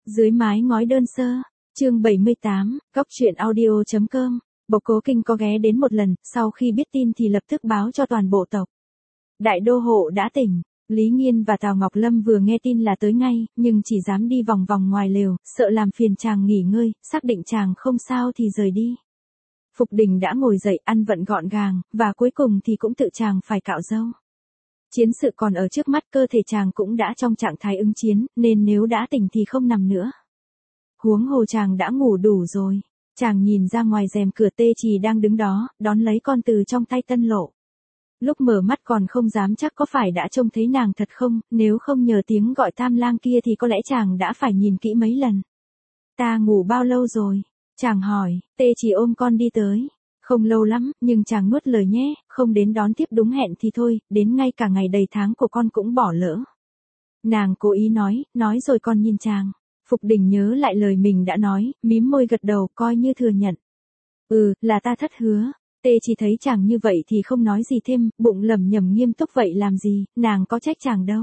Dưới mái ngói đơn sơ, chương 78, Góc truyện audio.com. Bộc Cố Kinh có ghé đến một lần, sau khi biết tin thì lập tức báo cho toàn bộ tộc. Đại đô hộ đã tỉnh, Lý Nghiên và Tào Ngọc Lâm vừa nghe tin là tới ngay, nhưng chỉ dám đi vòng vòng ngoài lều, sợ làm phiền chàng nghỉ ngơi, xác định chàng không sao thì rời đi. Phục Đình đã ngồi dậy ăn vận gọn gàng, và cuối cùng thì cũng tự chàng phải cạo râu. Chiến sự còn ở trước mắt, cơ thể chàng cũng đã trong trạng thái ứng chiến, nên nếu đã tỉnh thì không nằm nữa. Huống hồ chàng đã ngủ đủ rồi. Chàng nhìn ra ngoài rèm cửa, Tê Trì đang đứng đó, đón lấy con từ trong tay Tân Lộ. Lúc mở mắt còn không dám chắc có phải đã trông thấy nàng thật không, nếu không nhờ tiếng gọi Tam Lang kia thì có lẽ chàng đã phải nhìn kỹ mấy lần. Ta ngủ bao lâu rồi? Chàng hỏi. Tê Trì ôm con đi tới. Không lâu lắm, nhưng chàng nuốt lời nhé, không đến đón tiếp đúng hẹn thì thôi, đến ngay cả ngày đầy tháng của con cũng bỏ lỡ. Nàng cố ý nói rồi con nhìn chàng. Phục Đình nhớ lại lời mình đã nói, mím môi gật đầu coi như thừa nhận. Là ta thất hứa. Tê chỉ thấy chàng như vậy thì không nói gì thêm, bụng lẩm nhẩm nghiêm túc vậy làm gì, nàng có trách chàng đâu.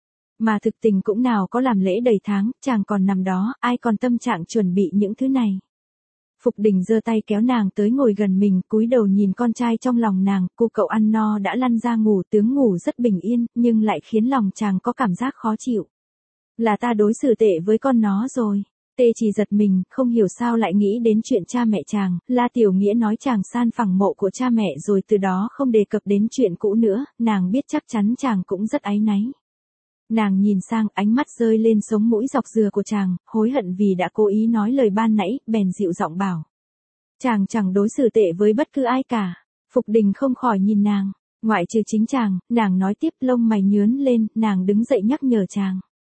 Mà thực tình cũng nào có làm lễ đầy tháng, chàng còn nằm đó, ai còn tâm trạng chuẩn bị những thứ này. Phục Đình giơ tay kéo nàng tới ngồi gần mình, cúi đầu nhìn con trai trong lòng nàng, cô cậu ăn no đã lăn ra ngủ, tướng ngủ rất bình yên, nhưng lại khiến lòng chàng có cảm giác khó chịu. Là ta đối xử tệ với con nó rồi. Tê chỉ giật mình, không hiểu sao lại nghĩ đến chuyện cha mẹ chàng, La Tiểu Nghĩa nói chàng san phẳng mộ của cha mẹ rồi từ đó không đề cập đến chuyện cũ nữa, nàng biết chắc chắn chàng cũng rất áy náy. Nàng nhìn sang, ánh mắt rơi lên sống mũi dọc dừa của chàng, hối hận vì đã cố ý nói lời ban nãy, bèn dịu giọng bảo. Chàng chẳng đối xử tệ với bất cứ ai cả. Phục Đình không khỏi nhìn nàng, ngoại trừ chính chàng, nàng nói tiếp, lông mày nhướn lên, nàng đứng dậy nhắc nhở chàng.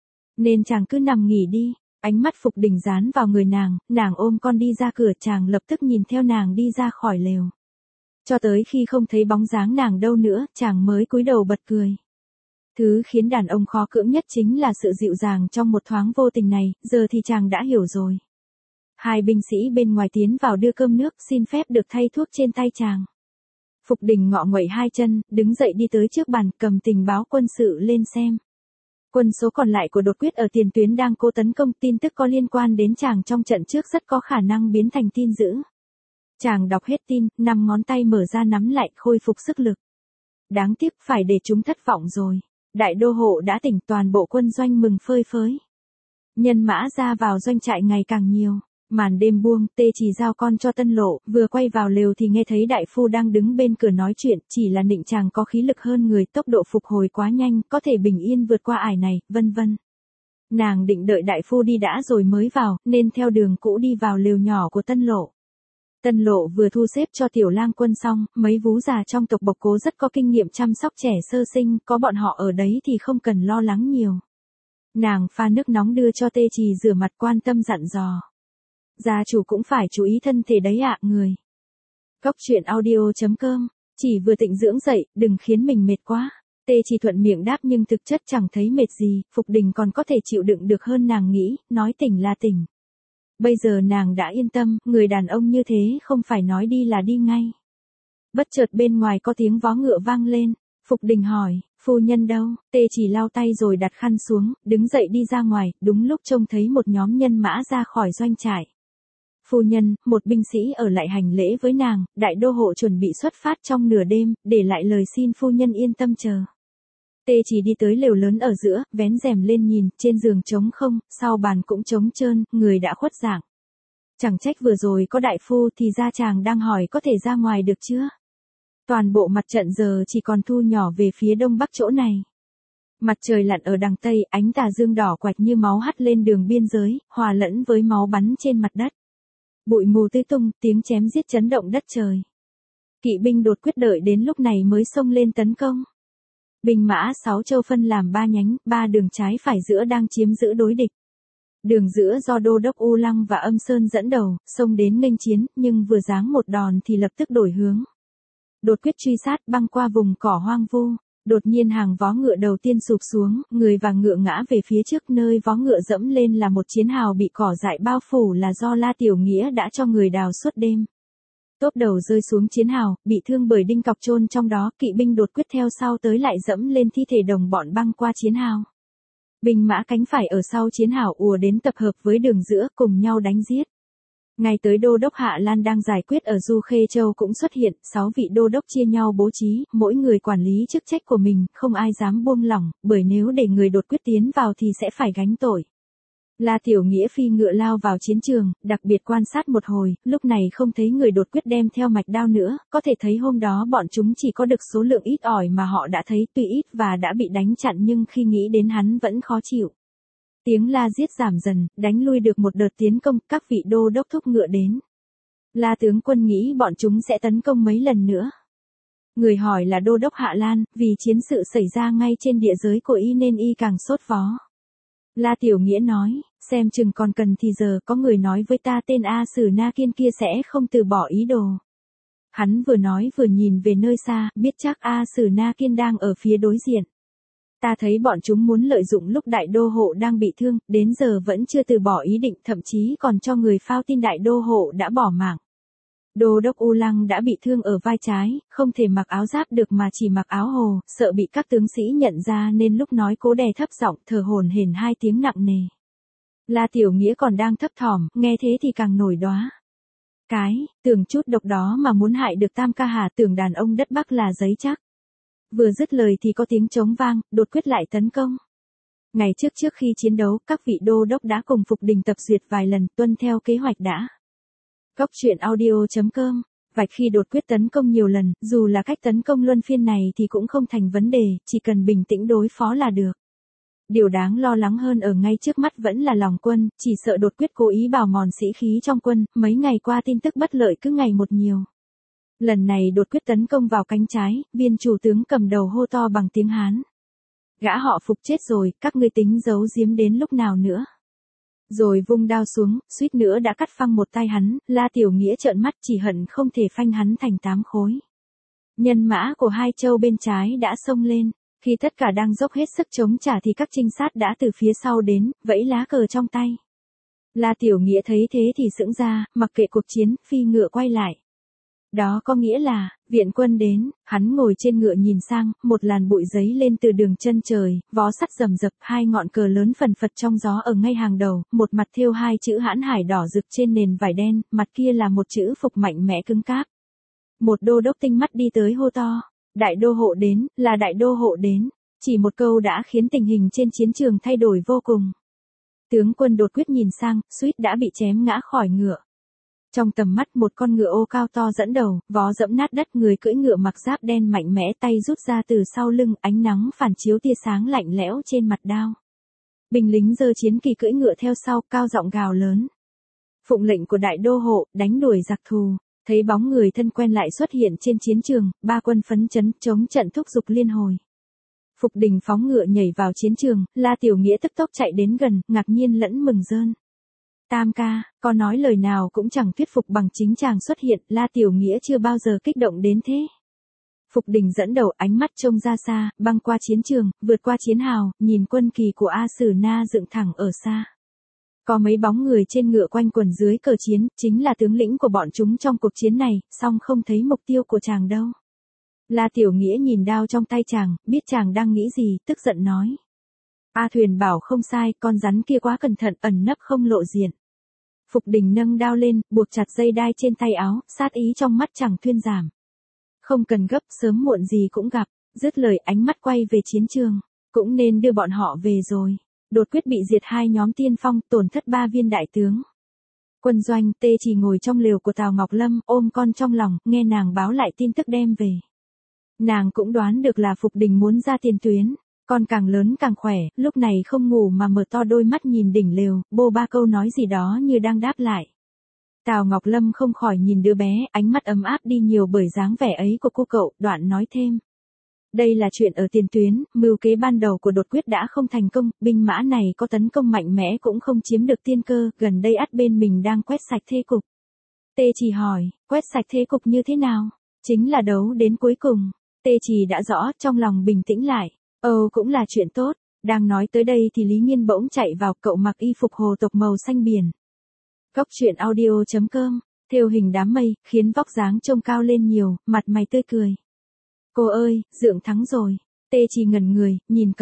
Nên chàng cứ nằm nghỉ đi. Ánh mắt Phục Đình dán vào người nàng ôm con đi ra cửa, chàng lập tức nhìn theo nàng đi ra khỏi lều. Cho tới khi không thấy bóng dáng nàng đâu nữa, chàng mới cúi đầu bật cười. Thứ khiến đàn ông khó cưỡng nhất chính là sự dịu dàng trong một thoáng vô tình này, giờ thì chàng đã hiểu rồi. Hai binh sĩ bên ngoài tiến vào đưa cơm nước, xin phép được thay thuốc trên tay chàng. Phục Đình ngọ nguậy hai chân, đứng dậy đi tới trước bàn, cầm tình báo quân sự lên xem. Quân số còn lại của đột quyết ở tiền tuyến đang cố tấn công, tin tức có liên quan đến chàng trong trận trước rất có khả năng biến thành tin dữ. Chàng đọc hết tin, 5 ngón tay mở ra nắm lại, khôi phục sức lực. Đáng tiếc phải để chúng thất vọng rồi. Đại đô hộ đã tỉnh, toàn bộ quân doanh mừng phơi phới. Nhân mã ra vào doanh trại ngày càng nhiều. Màn đêm buông, Tê chỉ giao con cho Tân Lộ, vừa quay vào lều thì nghe thấy đại phu đang đứng bên cửa nói chuyện, chỉ là nịnh chàng có khí lực hơn người, tốc độ phục hồi quá nhanh, có thể bình yên vượt qua ải này, vân vân. Nàng định đợi đại phu đi đã rồi mới vào, nên theo đường cũ đi vào lều nhỏ của Tân Lộ. Tân Lộ vừa thu xếp cho Tiểu Lang Quân xong, mấy vú già trong tộc Bộc Cố rất có kinh nghiệm chăm sóc trẻ sơ sinh, có bọn họ ở đấy thì không cần lo lắng nhiều. Nàng pha nước nóng đưa cho Tê Trì rửa mặt, quan tâm dặn dò. Gia chủ cũng phải chú ý thân thể đấy ạ, người. Góc truyện audio.com. Chỉ vừa tịnh dưỡng dậy, đừng khiến mình mệt quá. Tê chỉ thuận miệng đáp nhưng thực chất chẳng thấy mệt gì, Phục Đình còn có thể chịu đựng được hơn nàng nghĩ, nói tỉnh là tỉnh. Bây giờ nàng đã yên tâm, người đàn ông như thế không phải nói đi là đi ngay. Bất chợt bên ngoài có tiếng vó ngựa vang lên, Phục Đình hỏi, phu nhân đâu? Tê chỉ lau tay rồi đặt khăn xuống, đứng dậy đi ra ngoài, đúng lúc trông thấy một nhóm nhân mã ra khỏi doanh trại. Phu nhân, một binh sĩ ở lại hành lễ với nàng, đại đô hộ chuẩn bị xuất phát trong nửa đêm, để lại lời xin phu nhân yên tâm chờ. Tê chỉ đi tới lều lớn ở giữa, vén rèm lên nhìn, trên giường trống không, sau bàn cũng trống trơn, người đã khuất dạng. Chẳng trách vừa rồi có đại phu thì ra chàng đang hỏi có thể ra ngoài được chưa? Toàn bộ mặt trận giờ chỉ còn thu nhỏ về phía đông bắc chỗ này. Mặt trời lặn ở đằng tây, ánh tà dương đỏ quạch như máu hắt lên đường biên giới, hòa lẫn với máu bắn trên mặt đất. Bụi mù tươi tung, tiếng chém giết chấn động đất trời. Kỵ binh đột quyết đợi đến lúc này mới xông lên tấn công. Binh mã 6 châu phân làm 3 nhánh, 3 đường trái phải giữa đang chiếm giữ đối địch. Đường giữa do đô đốc U Lăng và Âm Sơn dẫn đầu, xông đến nghênh chiến, nhưng vừa giáng một đòn thì lập tức đổi hướng. Đột quyết truy sát băng qua vùng cỏ hoang vu. Đột nhiên hàng vó ngựa đầu tiên sụp xuống, người và ngựa ngã về phía trước, nơi vó ngựa dẫm lên là một chiến hào bị cỏ dại bao phủ, là do La Tiểu Nghĩa đã cho người đào suốt đêm. Tốp đầu rơi xuống chiến hào, bị thương bởi đinh cọc chôn trong đó, kỵ binh đột quyết theo sau tới lại dẫm lên thi thể đồng bọn băng qua chiến hào. Binh mã cánh phải ở sau chiến hào ùa đến tập hợp với đường giữa cùng nhau đánh giết. Ngay tới đô đốc Hạ Lan đang giải quyết ở Du Khê Châu cũng xuất hiện, 6 vị đô đốc chia nhau bố trí, mỗi người quản lý chức trách của mình, không ai dám buông lỏng, bởi nếu để người đột quyết tiến vào thì sẽ phải gánh tội. La Tiểu Nghĩa phi ngựa lao vào chiến trường, đặc biệt quan sát một hồi, lúc này không thấy người đột quyết đem theo mạch đao nữa, có thể thấy hôm đó bọn chúng chỉ có được số lượng ít ỏi mà họ đã thấy tuy ít và đã bị đánh chặn nhưng khi nghĩ đến hắn vẫn khó chịu. Tiếng la giết giảm dần, đánh lui được một đợt tiến công, các vị đô đốc thúc ngựa đến. La tướng quân nghĩ bọn chúng sẽ tấn công mấy lần nữa. Người hỏi là đô đốc Hạ Lan, vì chiến sự xảy ra ngay trên địa giới của y nên y càng sốt vó. La Tiểu Nghĩa nói, xem chừng còn cần thì giờ có người nói với ta tên A Sử Na Kiên kia sẽ không từ bỏ ý đồ. Hắn vừa nói vừa nhìn về nơi xa, biết chắc A Sử Na Kiên đang ở phía đối diện. Ta thấy bọn chúng muốn lợi dụng lúc đại đô hộ đang bị thương, đến giờ vẫn chưa từ bỏ ý định, thậm chí còn cho người phao tin đại đô hộ đã bỏ mạng. Đô đốc U Lăng đã bị thương ở vai trái, không thể mặc áo giáp được mà chỉ mặc áo hồ, sợ bị các tướng sĩ nhận ra nên lúc nói cố đè thấp giọng, thở hổn hển 2 tiếng nặng nề. La Tiểu Nghĩa còn đang thấp thỏm, nghe thế thì càng nổi đoá. Tưởng chút độc đó mà muốn hại được Tam Ca hả, tưởng đàn ông đất Bắc là giấy chắc. Vừa dứt lời thì có tiếng trống vang, đột quyết lại tấn công. Ngày trước khi chiến đấu, các vị đô đốc đã cùng Phục Đình tập duyệt vài lần, tuân theo kế hoạch đã. Góc truyện audio.com, vạch khi đột quyết tấn công nhiều lần, dù là cách tấn công luân phiên này thì cũng không thành vấn đề, chỉ cần bình tĩnh đối phó là được. Điều đáng lo lắng hơn ở ngay trước mắt vẫn là lòng quân, chỉ sợ đột quyết cố ý bào mòn sĩ khí trong quân, mấy ngày qua tin tức bất lợi cứ ngày một nhiều. Lần này đột quyết tấn công vào cánh trái, viên chủ tướng cầm đầu hô to bằng tiếng Hán. Gã họ Phục chết rồi, các ngươi tính giấu giếm đến lúc nào nữa. Rồi vung đao xuống, suýt nữa đã cắt phăng một tay hắn, La Tiểu Nghĩa trợn mắt chỉ hận không thể phanh hắn thành 8 khối. Nhân mã của Hai Châu bên trái đã xông lên, khi tất cả đang dốc hết sức chống trả thì các trinh sát đã từ phía sau đến, vẫy lá cờ trong tay. La Tiểu Nghĩa thấy thế thì sững ra, mặc kệ cuộc chiến, phi ngựa quay lại. Đó có nghĩa là, viện quân đến, hắn ngồi trên ngựa nhìn sang, một làn bụi giấy lên từ đường chân trời, vó sắt rầm rập, 2 ngọn cờ lớn phần phật trong gió ở ngay hàng đầu, một mặt thêu 2 chữ Hãn Hải đỏ rực trên nền vải đen, mặt kia là một chữ Phục mạnh mẽ cứng cáp. Một đô đốc tinh mắt đi tới hô to, đại đô hộ đến, là đại đô hộ đến, chỉ một câu đã khiến tình hình trên chiến trường thay đổi vô cùng. Tướng quân đột quyết nhìn sang, suýt đã bị chém ngã khỏi ngựa. Trong tầm mắt một con ngựa ô cao to dẫn đầu, vó dẫm nát đất, người cưỡi ngựa mặc giáp đen mạnh mẽ, tay rút ra từ sau lưng, ánh nắng phản chiếu tia sáng lạnh lẽo trên mặt đao. Binh lính giơ chiến kỳ cưỡi ngựa theo sau, cao giọng gào lớn. Phụng lệnh của đại đô hộ, đánh đuổi giặc thù. Thấy bóng người thân quen lại xuất hiện trên chiến trường, ba quân phấn chấn, chống trận thúc giục liên hồi. Phục Đình phóng ngựa nhảy vào chiến trường, La Tiểu Nghĩa tức tốc chạy đến gần, ngạc nhiên lẫn mừng rơn. Tam ca, có nói lời nào cũng chẳng thuyết phục bằng chính chàng xuất hiện, La Tiểu Nghĩa chưa bao giờ kích động đến thế. Phục Đình dẫn đầu, ánh mắt trông ra xa, băng qua chiến trường, vượt qua chiến hào, nhìn quân kỳ của A Sử Na dựng thẳng ở xa. Có mấy bóng người trên ngựa quanh quần dưới cờ chiến, chính là tướng lĩnh của bọn chúng trong cuộc chiến này, song không thấy mục tiêu của chàng đâu. La Tiểu Nghĩa nhìn đao trong tay chàng, biết chàng đang nghĩ gì, tức giận nói. A Thuyền bảo không sai, con rắn kia quá cẩn thận, ẩn nấp không lộ diện. Phục Đình nâng đao lên, buộc chặt dây đai trên tay áo, sát ý trong mắt chẳng thuyên giảm. Không cần gấp, sớm muộn gì cũng gặp, dứt lời ánh mắt quay về chiến trường, cũng nên đưa bọn họ về rồi. Đột quyết bị diệt 2 nhóm tiên phong, tổn thất 3 viên đại tướng. Quân doanh, Tê Chỉ ngồi trong lều của Tào Ngọc Lâm, ôm con trong lòng, nghe nàng báo lại tin tức đem về. Nàng cũng đoán được là Phục Đình muốn ra tiền tuyến, con càng lớn càng khỏe, lúc này không ngủ mà mở to đôi mắt nhìn đỉnh lều, bô ba câu nói gì đó như đang đáp lại. Tào Ngọc Lâm không khỏi nhìn đứa bé, ánh mắt ấm áp đi nhiều bởi dáng vẻ ấy của cô cậu, đoạn nói thêm. Đây là chuyện ở tiền tuyến, mưu kế ban đầu của đột quyết đã không thành công, binh mã này có tấn công mạnh mẽ cũng không chiếm được tiên cơ, gần đây ắt bên mình đang quét sạch thế cục. Tê Chỉ hỏi, quét sạch thế cục như thế nào? Chính là đấu đến cuối cùng. Tê Chỉ đã rõ, trong lòng bình tĩnh lại. Cũng là chuyện tốt. Đang nói tới đây thì Lý Nghiên bỗng chạy vào, cậu mặc y phục hồ tộc màu xanh biển. Góc truyện audio.com, thêu hình đám mây, khiến vóc dáng trông cao lên nhiều, mặt mày tươi cười. Cô ơi, Dượng thắng rồi. Tê Chỉ ngẩn người, nhìn cậu.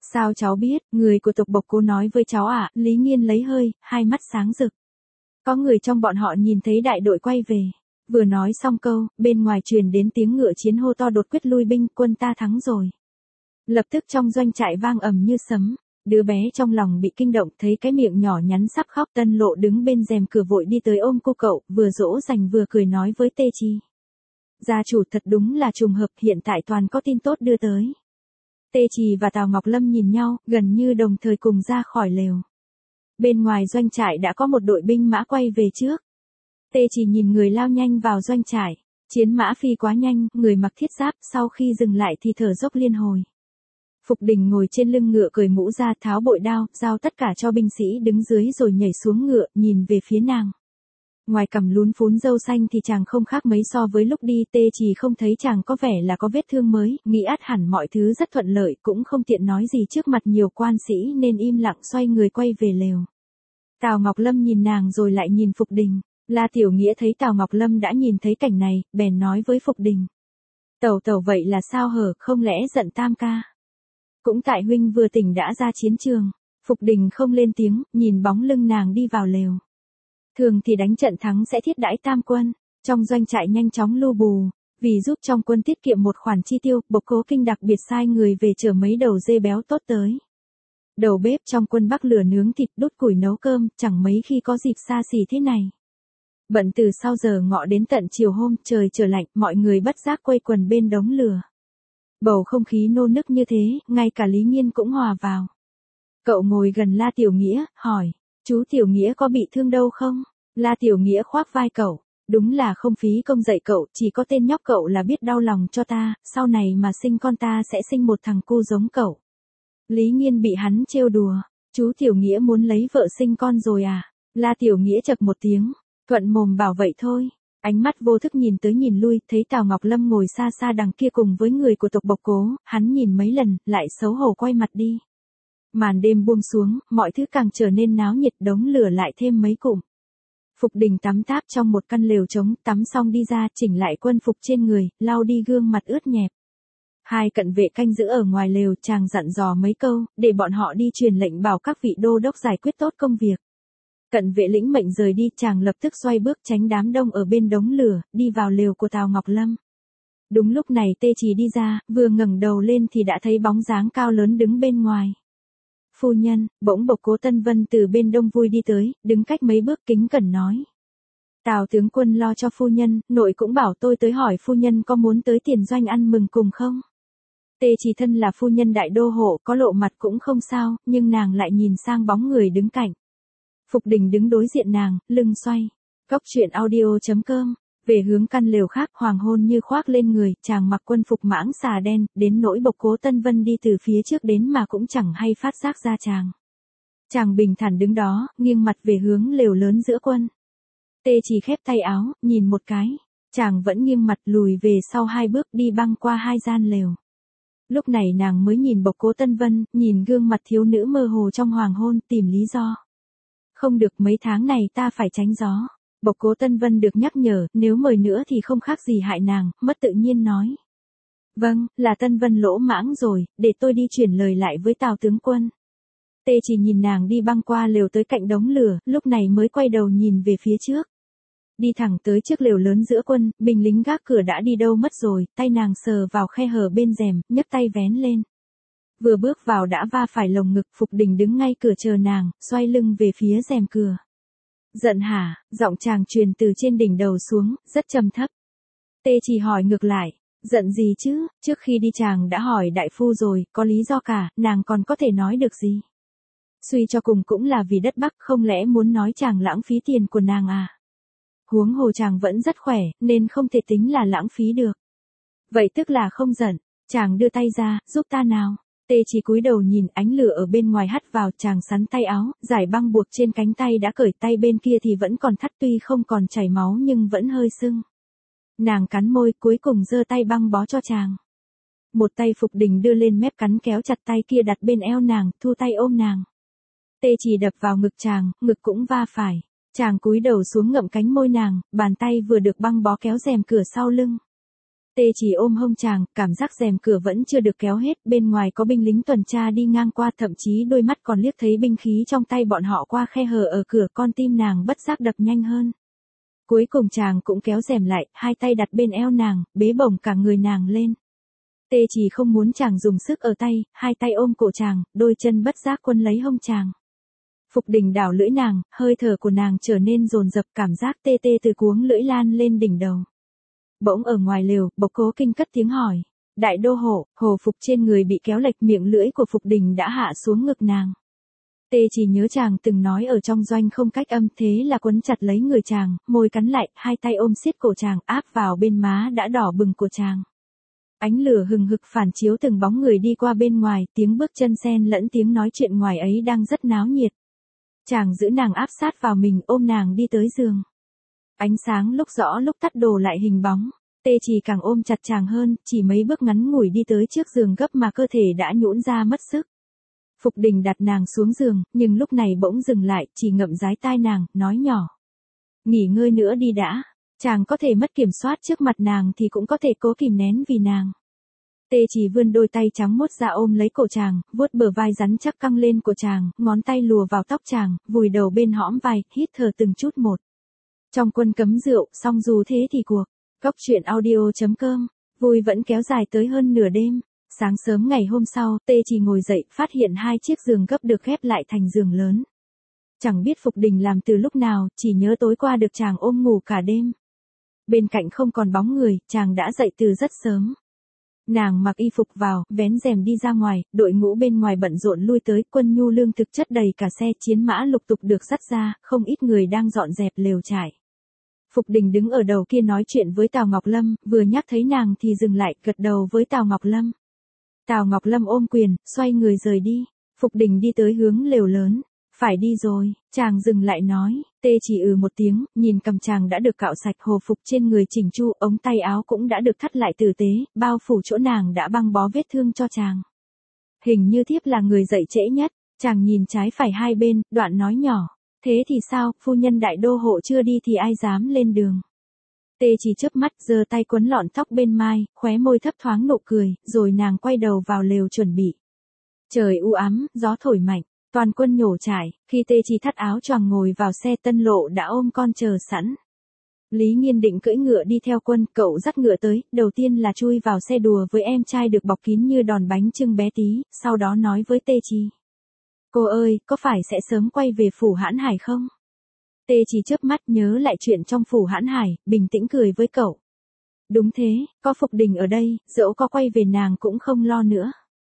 Sao cháu biết, người của tộc Bộc Cố nói với cháu ạ, Lý Nghiên lấy hơi, hai mắt sáng rực. Có người trong bọn họ nhìn thấy đại đội quay về. Vừa nói xong câu, bên ngoài truyền đến tiếng ngựa chiến hô to đột quyết lui binh, quân ta thắng rồi. Lập tức trong doanh trại vang ầm như sấm. Đứa bé trong lòng bị kinh động, thấy cái miệng nhỏ nhắn sắp khóc. Tân Lộ đứng bên rèm cửa vội đi tới ôm cô cậu, vừa dỗ dành vừa cười nói với Tê Chi. Gia chủ thật đúng là trùng hợp, hiện tại toàn có tin tốt đưa tới. Tê Chi và Tào Ngọc Lâm nhìn nhau, gần như đồng thời cùng ra khỏi lều. Bên ngoài doanh trại đã có một đội binh mã quay về trước. Tê Chi nhìn người lao nhanh vào doanh trại. Chiến mã phi quá nhanh, người mặc thiết giáp, sau khi dừng lại thì thở dốc liên hồi. Phục Đình ngồi trên lưng ngựa cởi mũ ra, tháo bội đao, giao tất cả cho binh sĩ đứng dưới rồi nhảy xuống ngựa, nhìn về phía nàng. Ngoài cằm lún phún râu xanh thì chàng không khác mấy so với lúc đi. Tê Chỉ không thấy chàng có vẻ là có vết thương mới, nghĩ ắt hẳn mọi thứ rất thuận lợi, cũng không tiện nói gì trước mặt nhiều quan sĩ nên im lặng xoay người quay về lều. Tào Ngọc Lâm nhìn nàng rồi lại nhìn Phục Đình. La Tiểu Nghĩa thấy Tào Ngọc Lâm đã nhìn thấy cảnh này, bèn nói với Phục Đình. Tẩu tẩu vậy là sao hở, không lẽ giận Tam ca? Cũng tại huynh vừa tỉnh đã ra chiến trường. Phục Đình không lên tiếng, nhìn bóng lưng nàng đi vào lều. Thường thì đánh trận thắng sẽ thiết đãi tam quân, trong doanh trại nhanh chóng lưu bù, vì giúp trong quân tiết kiệm một khoản chi tiêu, Bộc Cố Kinh đặc biệt sai người về chở mấy đầu dê béo tốt tới. Đầu bếp trong quân bắc lửa nướng thịt, đốt củi nấu cơm, chẳng mấy khi có dịp xa xỉ thế này. Bận từ sau giờ ngọ đến tận chiều hôm, trời trở lạnh, mọi người bất giác quây quần bên đống lửa. Bầu không khí nô nức như thế, ngay cả Lý Nghiên cũng hòa vào. Cậu ngồi gần La Tiểu Nghĩa, hỏi, chú Tiểu Nghĩa có bị thương đâu không? La Tiểu Nghĩa khoác vai cậu, đúng là không phí công dạy cậu, chỉ có tên nhóc cậu là biết đau lòng cho ta, sau này mà sinh con ta sẽ sinh một thằng cu giống cậu. Lý Nghiên bị hắn trêu đùa, chú Tiểu Nghĩa muốn lấy vợ sinh con rồi à? La Tiểu Nghĩa chậc một tiếng, thuận mồm bảo vậy thôi. Ánh mắt vô thức nhìn tới nhìn lui, thấy Tào Ngọc Lâm ngồi xa xa đằng kia cùng với người của tộc Bộc Cố, hắn nhìn mấy lần, lại xấu hổ quay mặt đi. Màn đêm buông xuống, mọi thứ càng trở nên náo nhiệt, đống lửa lại thêm mấy cụm. Phục Đình tắm táp trong một căn lều trống, tắm xong đi ra, chỉnh lại quân phục trên người, lau đi gương mặt ướt nhẹp. Hai cận vệ canh giữ ở ngoài lều, chàng dặn dò mấy câu, để bọn họ đi truyền lệnh bảo các vị đô đốc giải quyết tốt công việc. Cận vệ lĩnh mệnh rời đi, chàng lập tức xoay bước tránh đám đông ở bên đống lửa, đi vào lều của Tào Ngọc Lâm. Đúng lúc này Tê Chỉ đi ra, vừa ngẩng đầu lên thì đã thấy bóng dáng cao lớn đứng bên ngoài. Phu nhân, bỗng Bộc Cố Tân Vân từ bên đông vui đi tới, đứng cách mấy bước kính cẩn nói. Tào tướng quân lo cho phu nhân, nội cũng bảo tôi tới hỏi phu nhân có muốn tới tiền doanh ăn mừng cùng không? Tê Chỉ thân là phu nhân đại đô hộ, có lộ mặt cũng không sao, nhưng nàng lại nhìn sang bóng người đứng cạnh. Phục Đình đứng đối diện nàng, lưng xoay. Cóc truyện audio.com. Về hướng căn lều khác, hoàng hôn như khoác lên người, chàng mặc quân phục mãng xà đen, đến nỗi Bộc Cố Tân Vân đi từ phía trước đến mà cũng chẳng hay phát giác ra chàng. Chàng bình thản đứng đó, nghiêng mặt về hướng lều lớn giữa quân. Tê Chỉ khép tay áo, nhìn một cái. Chàng vẫn nghiêng mặt lùi về sau hai bước đi băng qua hai gian lều. Lúc này nàng mới nhìn Bộc Cố Tân Vân, nhìn gương mặt thiếu nữ mơ hồ trong hoàng hôn, tìm lý do. Không được, mấy tháng này ta phải tránh gió. Bộc Cố Tân Vân được nhắc nhở, nếu mời nữa thì không khác gì hại nàng, mất tự nhiên nói. Vâng, là Tân Vân lỗ mãng rồi, để tôi đi chuyển lời lại với Tào tướng quân. Tê Chỉ nhìn nàng đi băng qua lều tới cạnh đống lửa, lúc này mới quay đầu nhìn về phía trước. Đi thẳng tới trước lều lớn giữa quân, binh lính gác cửa đã đi đâu mất rồi, tay nàng sờ vào khe hở bên rèm, nhấc tay vén lên. Vừa bước vào đã va phải lồng ngực. Phục Đình đứng ngay cửa chờ nàng, xoay lưng về phía rèm cửa. Giận hả? Giọng chàng truyền từ trên đỉnh đầu xuống, rất trầm thấp. Tê Chỉ hỏi ngược lại, giận gì chứ, trước khi đi chàng đã hỏi đại phu rồi, có lý do cả, nàng còn có thể nói được gì? Suy cho cùng cũng là vì đất Bắc, không lẽ muốn nói chàng lãng phí tiền của nàng à? Huống hồ chàng vẫn rất khỏe, nên không thể tính là lãng phí được. Vậy tức là không giận, chàng đưa tay ra, giúp ta nào. Tê Chỉ cúi đầu nhìn, ánh lửa ở bên ngoài hắt vào, chàng sắn tay áo, giải băng buộc trên cánh tay đã cởi, tay bên kia thì vẫn còn thắt, tuy không còn chảy máu nhưng vẫn hơi sưng. Nàng cắn môi, cuối cùng giơ tay băng bó cho chàng. Một tay Phục Đình đưa lên mép cắn kéo chặt, tay kia đặt bên eo nàng, thu tay ôm nàng. Tê Chỉ đập vào ngực chàng, ngực cũng va phải. Chàng cúi đầu xuống ngậm cánh môi nàng, bàn tay vừa được băng bó kéo rèm cửa sau lưng. Tê chỉ ôm hông chàng, cảm giác rèm cửa vẫn chưa được kéo hết, bên ngoài có binh lính tuần tra đi ngang qua, thậm chí đôi mắt còn liếc thấy binh khí trong tay bọn họ qua khe hở ở cửa, con tim nàng bất giác đập nhanh hơn. Cuối cùng chàng cũng kéo rèm lại, hai tay đặt bên eo nàng, bế bổng cả người nàng lên. Tê chỉ không muốn chàng dùng sức ở tay, hai tay ôm cổ chàng, đôi chân bất giác quấn lấy hông chàng. Phục Đình đảo lưỡi nàng, hơi thở của nàng trở nên dồn dập, cảm giác tê tê từ cuống lưỡi lan lên đỉnh đầu. Bỗng ở ngoài lều, Bộc Cố Kinh cất tiếng hỏi. Đại đô hộ, hồ phục trên người bị kéo lệch, miệng lưỡi của Phục Đình đã hạ xuống ngực nàng. Tê chỉ nhớ chàng từng nói ở trong doanh không cách âm, thế là quấn chặt lấy người chàng, môi cắn lại, hai tay ôm siết cổ chàng, áp vào bên má đã đỏ bừng của chàng. Ánh lửa hừng hực phản chiếu từng bóng người đi qua bên ngoài, tiếng bước chân xen lẫn tiếng nói chuyện ngoài ấy đang rất náo nhiệt. Chàng giữ nàng áp sát vào mình, ôm nàng đi tới giường. Ánh sáng lúc rõ lúc tắt đổ lại hình bóng. Tê chỉ càng ôm chặt chàng hơn, chỉ mấy bước ngắn ngủi đi tới trước giường gấp mà cơ thể đã nhũn ra mất sức. Phục Đình đặt nàng xuống giường, nhưng lúc này bỗng dừng lại, chỉ ngậm dái tai nàng, nói nhỏ. Nghỉ ngơi nữa đi đã. Chàng có thể mất kiểm soát trước mặt nàng thì cũng có thể cố kìm nén vì nàng. Tê chỉ vươn đôi tay trắng muốt ra ôm lấy cổ chàng, vuốt bờ vai rắn chắc căng lên của chàng, ngón tay lùa vào tóc chàng, vùi đầu bên hõm vai, hít thở từng chút một. Trong quân cấm rượu, song dù thế thì cuộc. Góc truyện audio.com, vui vẫn kéo dài tới hơn nửa đêm. Sáng sớm ngày hôm sau, Tê chỉ ngồi dậy, phát hiện hai chiếc giường gấp được ghép lại thành giường lớn. Chẳng biết Phục Đình làm từ lúc nào, chỉ nhớ tối qua được chàng ôm ngủ cả đêm. Bên cạnh không còn bóng người, chàng đã dậy từ rất sớm. Nàng mặc y phục vào, vén rèm đi ra ngoài, đội ngũ bên ngoài bận rộn lui tới, quân nhu lương thực chất đầy cả xe chiến mã lục tục được dắt ra, không ít người đang dọn dẹp lều trại. Phục Đình đứng ở đầu kia nói chuyện với Tào Ngọc Lâm, vừa nhắc thấy nàng thì dừng lại, gật đầu với Tào Ngọc Lâm. Tào Ngọc Lâm ôm quyền, xoay người rời đi. Phục Đình đi tới hướng lều lớn. Phải đi rồi, chàng dừng lại nói. Tê chỉ một tiếng, nhìn cầm chàng đã được cạo sạch, hồ phục trên người chỉnh chu, ống tay áo cũng đã được thắt lại tử tế, bao phủ chỗ nàng đã băng bó vết thương cho chàng. Hình như thiếp là người dậy trễ nhất. Chàng nhìn trái phải hai bên, đoạn nói nhỏ. Thế thì sao, phu nhân đại đô hộ chưa đi thì ai dám lên đường. Tê chỉ chớp mắt, giơ tay quấn lọn tóc bên mai, khóe môi thấp thoáng nụ cười, rồi nàng quay đầu vào lều chuẩn bị. Trời u ám, gió thổi mạnh, toàn quân nhổ trải, khi Tê chỉ thắt áo choàng ngồi vào xe, Tân Lộ đã ôm con chờ sẵn. Lý Nghiên định cưỡi ngựa đi theo quân, cậu dắt ngựa tới, đầu tiên là chui vào xe đùa với em trai được bọc kín như đòn bánh chưng bé tí, sau đó nói với Tê chỉ. Cô ơi, có phải sẽ sớm quay về phủ Hãn Hải không? Tê chỉ chớp mắt nhớ lại chuyện trong phủ Hãn Hải, bình tĩnh cười với cậu. Đúng thế, có Phục Đình ở đây, dẫu có quay về nàng cũng không lo nữa.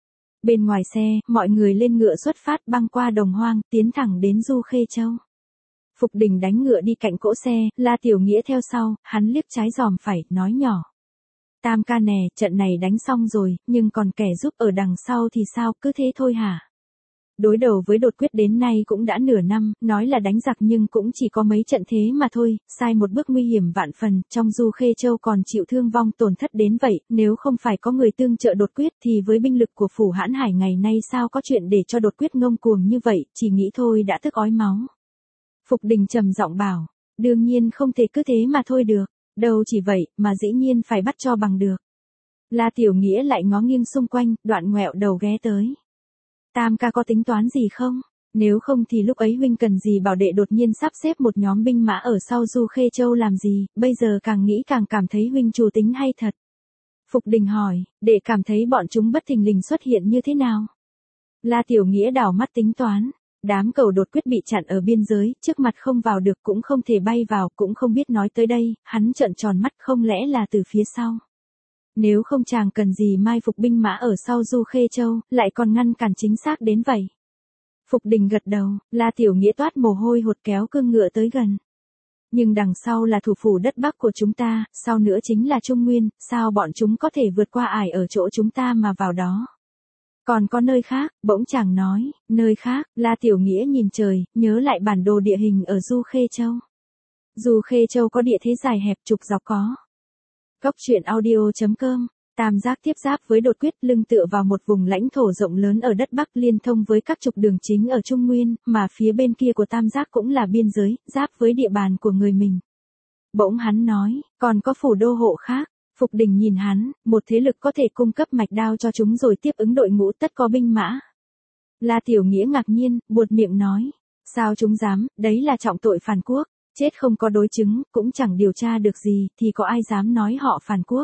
Bên ngoài xe, mọi người lên ngựa xuất phát băng qua đồng hoang, tiến thẳng đến Du Khê Châu. Phục Đình đánh ngựa đi cạnh cỗ xe, La Tiểu Nghĩa theo sau, hắn liếc trái dòm phải, nói nhỏ. Tam ca nè, trận này đánh xong rồi, nhưng còn kẻ giúp ở đằng sau thì sao, cứ thế thôi hả? Đối đầu với Đột Quyết đến nay cũng đã nửa năm, nói là đánh giặc nhưng cũng chỉ có mấy trận thế mà thôi, sai một bước nguy hiểm vạn phần, trong Du Khê Châu còn chịu thương vong tổn thất đến vậy, nếu không phải có người tương trợ Đột Quyết thì với binh lực của phủ Hãn Hải ngày nay sao có chuyện để cho Đột Quyết ngông cuồng như vậy, chỉ nghĩ thôi đã tức ói máu. Phục Đình trầm giọng bảo, đương nhiên không thể cứ thế mà thôi được, đâu chỉ vậy mà dĩ nhiên phải bắt cho bằng được. La Tiểu Nghĩa lại ngó nghiêng xung quanh, đoạn ngoẹo đầu ghé tới. Tam ca có tính toán gì không? Nếu không thì lúc ấy huynh cần gì bảo đệ đột nhiên sắp xếp một nhóm binh mã ở sau Du Khê Châu làm gì, bây giờ càng nghĩ càng cảm thấy huynh chủ tính hay thật. Phục Đình hỏi, đệ cảm thấy bọn chúng bất thình lình xuất hiện như thế nào? La Tiểu Nghĩa đảo mắt tính toán. Đám cầu Đột Quyết bị chặn ở biên giới, trước mặt không vào được cũng không thể bay vào, cũng không biết nói tới đây, hắn trợn tròn mắt, không lẽ là từ phía sau. Nếu không chàng cần gì mai phục binh mã ở sau Du Khê Châu, lại còn ngăn cản chính xác đến vậy. Phục Đình gật đầu, La Tiểu Nghĩa toát mồ hôi hột kéo cương ngựa tới gần. Nhưng đằng sau là thủ phủ đất Bắc của chúng ta, sau nữa chính là Trung Nguyên, sao bọn chúng có thể vượt qua ải ở chỗ chúng ta mà vào đó. Còn có nơi khác, bỗng chàng nói, nơi khác, La Tiểu Nghĩa nhìn trời, nhớ lại bản đồ địa hình ở Du Khê Châu. Du Khê Châu có địa thế dài hẹp trục dọc có. Góc truyện audio.com, tam giác tiếp giáp với Đột Quyết, lưng tựa vào một vùng lãnh thổ rộng lớn ở đất Bắc liên thông với các trục đường chính ở Trung Nguyên, mà phía bên kia của tam giác cũng là biên giới, giáp với địa bàn của người mình. Bỗng hắn nói, còn có phủ đô hộ khác. Phục Đình nhìn hắn, một thế lực có thể cung cấp mạch đao cho chúng rồi tiếp ứng đội ngũ tất có binh mã. La Tiểu Nghĩa ngạc nhiên, buột miệng nói. Sao chúng dám, đấy là trọng tội phản quốc, chết không có đối chứng, cũng chẳng điều tra được gì, thì có ai dám nói họ phản quốc.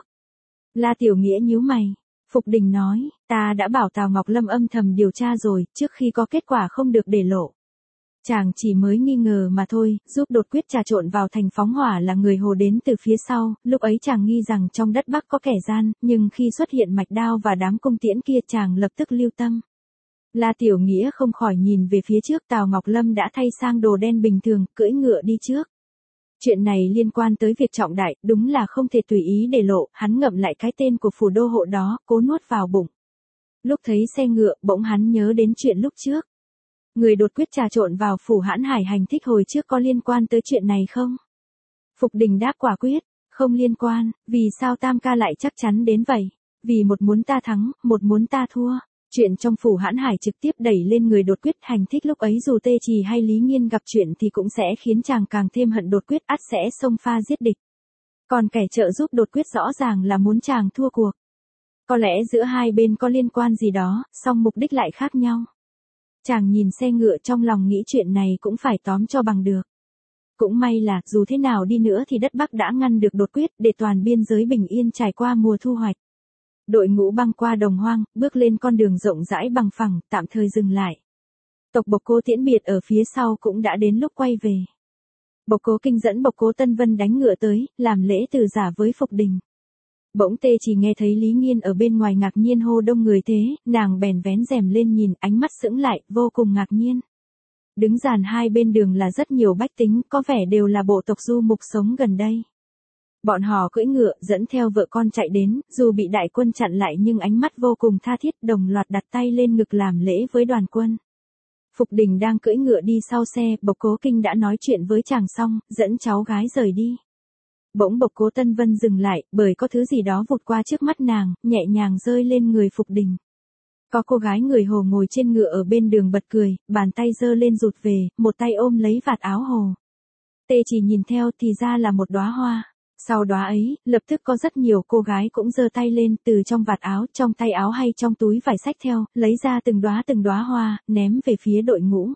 La Tiểu Nghĩa nhíu mày. Phục Đình nói, ta đã bảo Tào Ngọc Lâm âm thầm điều tra rồi, trước khi có kết quả không được để lộ. Chàng chỉ mới nghi ngờ mà thôi, giúp đột quyết trà trộn vào thành phóng hỏa là người Hồ đến từ phía sau, lúc ấy chàng nghi rằng trong đất Bắc có kẻ gian, nhưng khi xuất hiện mạch đao và đám cung tiễn kia chàng lập tức lưu tâm. La Tiểu Nghĩa không khỏi nhìn về phía trước, Tào Ngọc Lâm đã thay sang đồ đen bình thường, cưỡi ngựa đi trước. Chuyện này liên quan tới việc trọng đại, đúng là không thể tùy ý để lộ, hắn ngậm lại cái tên của phủ đô hộ đó, cố nuốt vào bụng. Lúc thấy xe ngựa, bỗng hắn nhớ đến chuyện lúc trước. Người đột quyết trà trộn vào phủ Hãn Hải hành thích hồi trước có liên quan tới chuyện này không? Phục Đình đáp quả quyết, không liên quan, vì sao Tam ca lại chắc chắn đến vậy? Vì một muốn ta thắng, một muốn ta thua. Chuyện trong phủ Hãn Hải trực tiếp đẩy lên người đột quyết hành thích lúc ấy dù Tê Trì hay Lý Nghiên gặp chuyện thì cũng sẽ khiến chàng càng thêm hận đột quyết, ắt sẽ xông pha giết địch. Còn kẻ trợ giúp đột quyết rõ ràng là muốn chàng thua cuộc. Có lẽ giữa hai bên có liên quan gì đó, song mục đích lại khác nhau. Chàng nhìn xe ngựa trong lòng nghĩ chuyện này cũng phải tóm cho bằng được. Cũng may là, dù thế nào đi nữa thì đất Bắc đã ngăn được đột quyết để toàn biên giới bình yên trải qua mùa thu hoạch. Đội ngũ băng qua đồng hoang, bước lên con đường rộng rãi bằng phẳng, tạm thời dừng lại. Tộc Bộc Cố tiễn biệt ở phía sau cũng đã đến lúc quay về. Bộc Cố Kinh dẫn Bộc Cố Tân Vân đánh ngựa tới, làm lễ từ giả với Phục Đình. Bỗng Tê chỉ nghe thấy Lý Nghiên ở bên ngoài ngạc nhiên hô đông người thế, nàng bèn vén rèm lên nhìn, ánh mắt sững lại, vô cùng ngạc nhiên. Đứng dàn hai bên đường là rất nhiều bách tính, có vẻ đều là bộ tộc du mục sống gần đây. Bọn họ cưỡi ngựa, dẫn theo vợ con chạy đến, dù bị đại quân chặn lại nhưng ánh mắt vô cùng tha thiết, đồng loạt đặt tay lên ngực làm lễ với đoàn quân. Phục Đình đang cưỡi ngựa đi sau xe, Bộc Cố Kinh đã nói chuyện với chàng xong, dẫn cháu gái rời đi. Bỗng Bộc Cố Tân Vân dừng lại, bởi có thứ gì đó vụt qua trước mắt nàng, nhẹ nhàng rơi lên người Phục Đình. Có cô gái người Hồ ngồi trên ngựa ở bên đường bật cười, bàn tay giơ lên rụt về, một tay ôm lấy vạt áo Hồ. Tê chỉ nhìn theo thì ra là một đóa hoa. Sau đóa ấy, lập tức có rất nhiều cô gái cũng giơ tay lên, từ trong vạt áo, trong tay áo hay trong túi vải xách theo, lấy ra từng đóa hoa, ném về phía đội ngũ.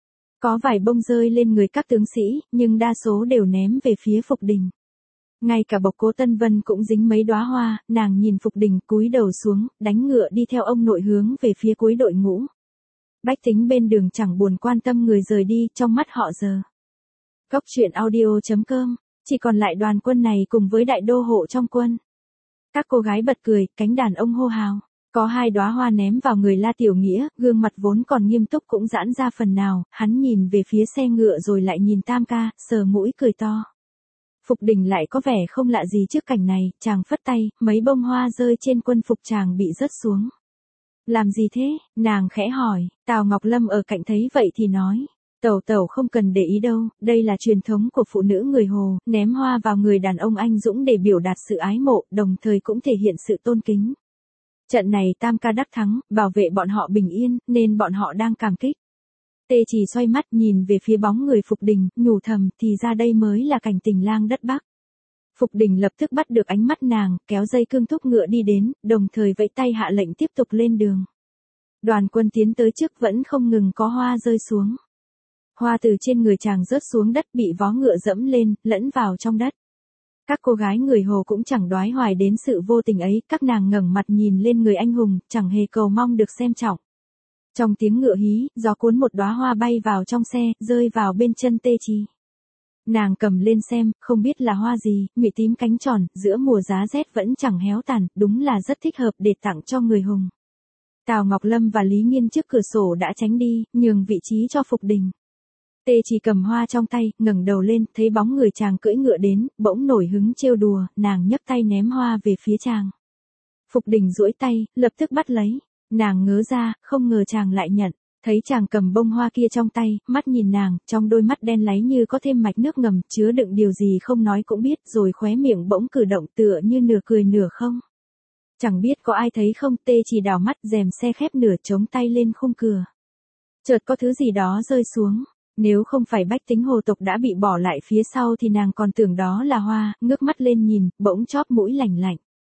Có vài bông rơi lên người các tướng sĩ, nhưng đa số đều ném về phía Phục Đình. Ngay cả Bộc Cố Tân Vân cũng dính mấy đóa hoa, nàng nhìn Phục Đình cúi đầu xuống, đánh ngựa đi theo ông nội hướng về phía cuối đội ngũ. Bách tính bên đường chẳng buồn quan tâm người rời đi, trong mắt họ giờ. Cốc truyện audio.com, chỉ còn lại đoàn quân này cùng với đại đô hộ trong quân. Các cô gái bật cười, cánh đàn ông hô hào. Có hai đóa hoa ném vào người La Tiểu Nghĩa, gương mặt vốn còn nghiêm túc cũng giãn ra phần nào, hắn nhìn về phía xe ngựa rồi lại nhìn Tam ca, sờ mũi cười to. Phục Đình lại có vẻ không lạ gì trước cảnh này, chàng phất tay, mấy bông hoa rơi trên quân phục chàng bị rớt xuống. Làm gì thế, nàng khẽ hỏi, Tào Ngọc Lâm ở cạnh thấy vậy thì nói. Tẩu không cần để ý đâu, đây là truyền thống của phụ nữ người Hồ, ném hoa vào người đàn ông anh dũng để biểu đạt sự ái mộ, đồng thời cũng thể hiện sự tôn kính. Trận này Tam ca đắc thắng, bảo vệ bọn họ bình yên, nên bọn họ đang cảm kích. Tê chỉ xoay mắt nhìn về phía bóng người Phục Đình, nhủ thầm, thì ra đây mới là cảnh tình lang đất Bắc. Phục Đình lập tức bắt được ánh mắt nàng, kéo dây cương thúc ngựa đi đến, đồng thời vẫy tay hạ lệnh tiếp tục lên đường. Đoàn quân tiến tới trước vẫn không ngừng có hoa rơi xuống. Hoa từ trên người chàng rớt xuống đất bị vó ngựa dẫm lên, lẫn vào trong đất. Các cô gái người Hồ cũng chẳng đoái hoài đến sự vô tình ấy, các nàng ngẩng mặt nhìn lên người anh hùng, chẳng hề cầu mong được xem trọng. Trong tiếng ngựa hí, gió cuốn một đóa hoa bay vào trong xe, rơi vào bên chân Tê Chi. Nàng cầm lên xem, không biết là hoa gì, nhụy tím cánh tròn, giữa mùa giá rét vẫn chẳng héo tàn, đúng là rất thích hợp để tặng cho người hùng. Tào Ngọc Lâm và Lý Nghiên trước cửa sổ đã tránh đi, nhường vị trí cho Phục Đình. Tê chỉ cầm hoa trong tay, ngẩng đầu lên, thấy bóng người chàng cưỡi ngựa đến, bỗng nổi hứng trêu đùa, nàng nhấc tay ném hoa về phía chàng. Phục Đình duỗi tay, lập tức bắt lấy. Nàng ngớ ra, không ngờ chàng lại nhận. Thấy chàng cầm bông hoa kia trong tay, mắt nhìn nàng, trong đôi mắt đen láy như có thêm mạch nước ngầm, chứa đựng điều gì không nói cũng biết, rồi khóe miệng bỗng cử động tựa như nửa cười nửa không. Chẳng biết có ai thấy không, Tê chỉ đảo mắt, rèm xe khép nửa, chống tay lên khung cửa. Chợt có thứ gì đó rơi xuống. Nếu không phải bách tính Hồ tộc đã bị bỏ lại phía sau thì nàng còn tưởng đó là hoa, ngước mắt lên nhìn, bỗng chóp mũi lành lạnh.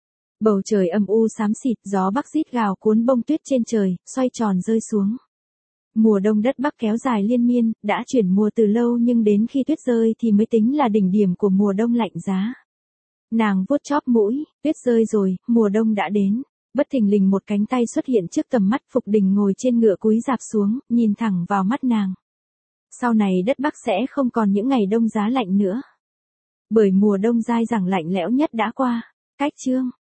Bầu trời âm u xám xịt, gió bắc rít gào cuốn bông tuyết trên trời, xoay tròn rơi xuống. Mùa đông đất Bắc kéo dài liên miên, đã chuyển mùa từ lâu nhưng đến khi tuyết rơi thì mới tính là đỉnh điểm của mùa đông lạnh giá. Nàng vuốt chóp mũi, tuyết rơi rồi, mùa đông đã đến. Bất thình lình một cánh tay xuất hiện trước tầm mắt, Phục Đình ngồi trên ngựa cúi rạp xuống, nhìn thẳng vào mắt nàng. Sau này đất Bắc sẽ không còn những ngày đông giá lạnh nữa. Bởi mùa đông dai dẳng lạnh lẽo nhất đã qua. Cách chương